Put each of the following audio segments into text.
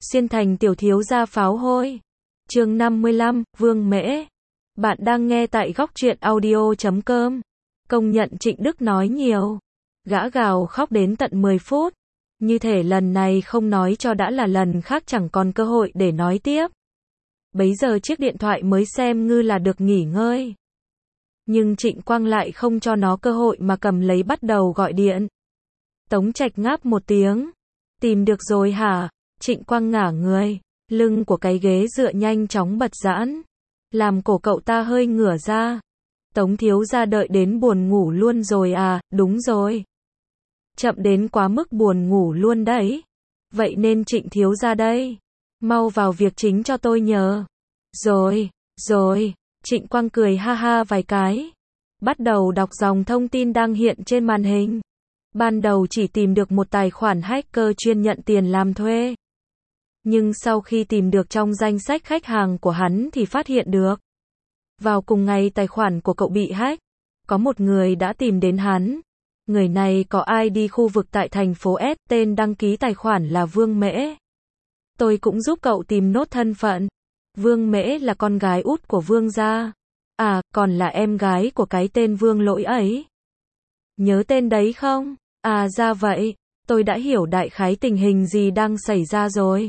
Xuyên thành tiểu thiếu gia pháo hôi. Chương 55, Vương Mễ. Bạn đang nghe tại góc truyện audio.com. Công nhận Trịnh Đức nói nhiều. Gã gào khóc đến tận 10 phút. Như thể lần này không nói cho đã là lần khác chẳng còn cơ hội để nói tiếp. Bấy giờ chiếc điện thoại mới xem ngư là được nghỉ ngơi. Nhưng Trịnh Quang lại không cho nó cơ hội mà cầm lấy bắt đầu gọi điện. Tống Trạch ngáp một tiếng. Tìm được rồi hả? Trịnh Quang ngả người. Lưng của cái ghế dựa nhanh chóng bật giãn. Làm cổ cậu ta hơi ngửa ra. Tống thiếu gia đợi đến buồn ngủ luôn rồi à? Đúng rồi. Chậm đến quá mức buồn ngủ luôn đấy. Vậy nên Trịnh thiếu gia đây. Mau vào việc chính cho tôi nhờ. Rồi. Trịnh Quang cười ha ha vài cái. Bắt đầu đọc dòng thông tin đang hiện trên màn hình. Ban đầu chỉ tìm được một tài khoản hacker chuyên nhận tiền làm thuê. Nhưng sau khi tìm được trong danh sách khách hàng của hắn thì phát hiện được. Vào cùng ngày tài khoản của cậu bị hack. Có một người đã tìm đến hắn. Người này có ID khu vực tại thành phố S, tên đăng ký tài khoản là Vương Mễ. Tôi cũng giúp cậu tìm nốt thân phận. Vương Mễ là con gái út của Vương gia. À, còn là em gái của cái tên Vương Lỗi ấy. Nhớ tên đấy không? À ra vậy, tôi đã hiểu đại khái tình hình gì đang xảy ra rồi.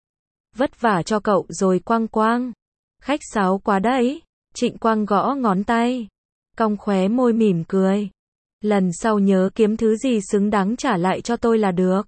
Vất vả cho cậu rồi Quang. Khách sáo quá đấy. Trịnh Quang gõ ngón tay. Cong khóe môi mỉm cười. Lần sau nhớ kiếm thứ gì xứng đáng trả lại cho tôi là được.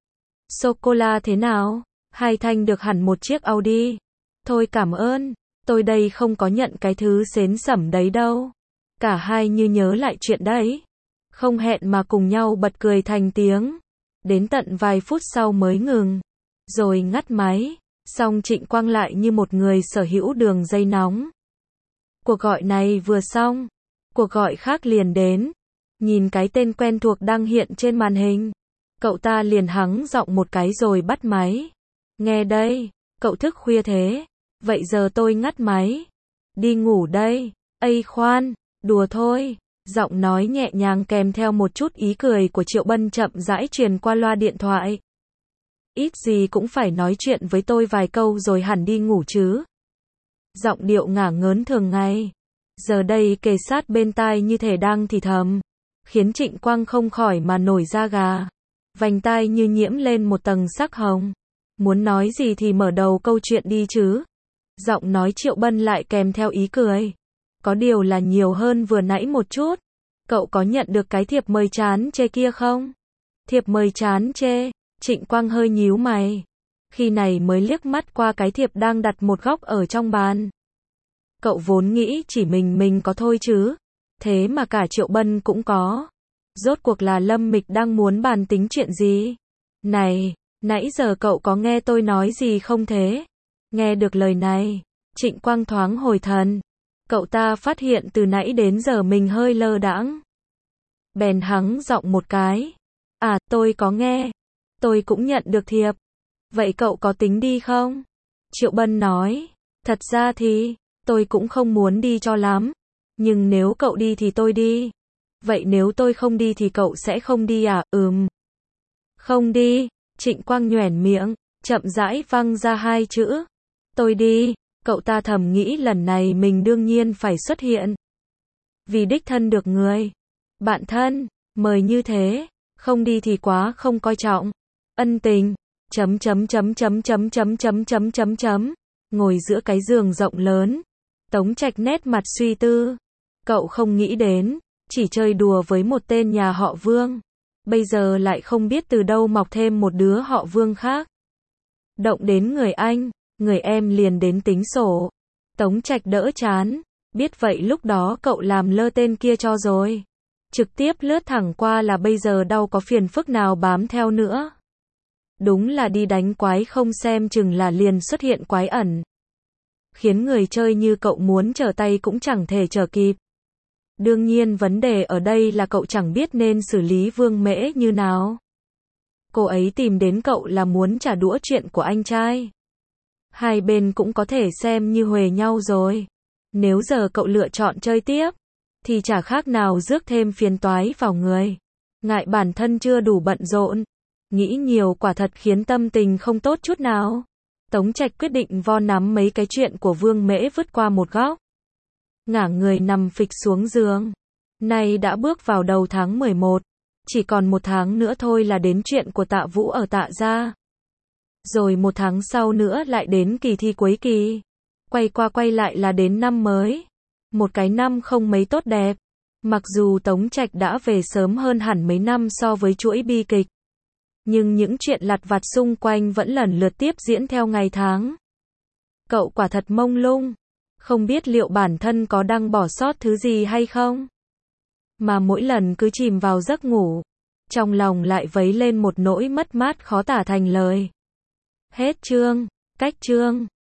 Sô-cô-la thế nào? Hai Thanh được hẳn một chiếc Audi. Thôi cảm ơn, tôi đây không có nhận cái thứ xến xẩm đấy đâu. Cả hai như nhớ lại chuyện đấy. Không hẹn mà cùng nhau bật cười thành tiếng. Đến tận vài phút sau mới ngừng. Rồi ngắt máy. Xong Trịnh Quang lại như một người sở hữu đường dây nóng. Cuộc gọi này vừa xong. Cuộc gọi khác liền đến. Nhìn cái tên quen thuộc đang hiện trên màn hình. Cậu ta liền hắng giọng một cái rồi bắt máy. Nghe đây, cậu thức khuya thế. Vậy giờ tôi ngắt máy. Đi ngủ đây. Ây khoan, đùa thôi. Giọng nói nhẹ nhàng kèm theo một chút ý cười của Triệu Bân chậm rãi truyền qua loa điện thoại. Ít gì cũng phải nói chuyện với tôi vài câu rồi hẳn đi ngủ chứ. Giọng điệu ngả ngớn thường ngày. Giờ đây kề sát bên tai như thể đang thì thầm. Khiến Trịnh Quang không khỏi mà nổi da gà. Vành tai như nhiễm lên một tầng sắc hồng. Muốn nói gì thì mở đầu câu chuyện đi chứ. Giọng nói Triệu Bân lại kèm theo ý cười. Có điều là nhiều hơn vừa nãy một chút. Cậu có nhận được cái thiệp mời chán chê kia không? Thiệp mời chán chê. Trịnh Quang hơi nhíu mày. Khi này mới liếc mắt qua cái thiệp đang đặt một góc ở trong bàn. Cậu vốn nghĩ chỉ mình có thôi chứ. Thế mà cả Triệu Bân cũng có. Rốt cuộc là Lâm Mịch đang muốn bàn tính chuyện gì? Này, nãy giờ cậu có nghe tôi nói gì không thế? Nghe được lời này, Trịnh Quang thoáng hồi thần. Cậu ta phát hiện từ nãy đến giờ mình hơi lơ đãng. Bèn hắng giọng một cái. À, tôi có nghe. Tôi cũng nhận được thiệp. Vậy cậu có tính đi không? Triệu Bân nói. Thật ra thì, tôi cũng không muốn đi cho lắm. Nhưng nếu cậu đi thì tôi đi. Vậy nếu tôi không đi thì cậu sẽ không đi à? Không đi. Trịnh Quang nhoẻn miệng, chậm rãi văng ra hai chữ. Tôi đi. Cậu ta thầm nghĩ lần này mình đương nhiên phải xuất hiện. Vì đích thân được người. Bạn thân, mời như thế. Không đi thì quá không coi trọng. Ân tình. Ngồi giữa cái giường rộng lớn. Tống Trạch nét mặt suy tư. Cậu không nghĩ đến. Chỉ chơi đùa với một tên nhà họ Vương. Bây giờ lại không biết từ đâu mọc thêm một đứa họ Vương khác. Động đến người anh. Người em liền đến tính sổ. Tống Trạch đỡ chán. Biết vậy lúc đó cậu làm lơ tên kia cho rồi. Trực tiếp lướt thẳng qua là bây giờ đâu có phiền phức nào bám theo nữa. Đúng là đi đánh quái không xem chừng là liền xuất hiện quái ẩn. Khiến người chơi như cậu muốn trở tay cũng chẳng thể trở kịp. Đương nhiên vấn đề ở đây là cậu chẳng biết nên xử lý Vương Mễ như nào. Cô ấy tìm đến cậu là muốn trả đũa chuyện của anh trai. Hai bên cũng có thể xem như huề nhau rồi. Nếu giờ cậu lựa chọn chơi tiếp, thì chả khác nào rước thêm phiền toái vào người. Ngại bản thân chưa đủ bận rộn. Nghĩ nhiều quả thật khiến tâm tình không tốt chút nào. Tống Trạch quyết định vo nắm mấy cái chuyện của Vương Mễ vứt qua một góc. Ngả người nằm phịch xuống giường. Nay đã bước vào đầu tháng 11. Chỉ còn 1 tháng nữa thôi là đến chuyện của Tạ Vũ ở Tạ gia. Rồi 1 tháng sau nữa lại đến kỳ thi cuối kỳ. Quay qua quay lại là đến năm mới. Một cái năm không mấy tốt đẹp. Mặc dù Tống Trạch đã về sớm hơn hẳn mấy năm so với chuỗi bi kịch. Nhưng những chuyện lặt vặt xung quanh vẫn lần lượt tiếp diễn theo ngày tháng. Cậu quả thật mông lung. Không biết liệu bản thân có đang bỏ sót thứ gì hay không? Mà mỗi lần cứ chìm vào giấc ngủ, trong lòng lại vấy lên một nỗi mất mát khó tả thành lời. Hết chương. Cách chương.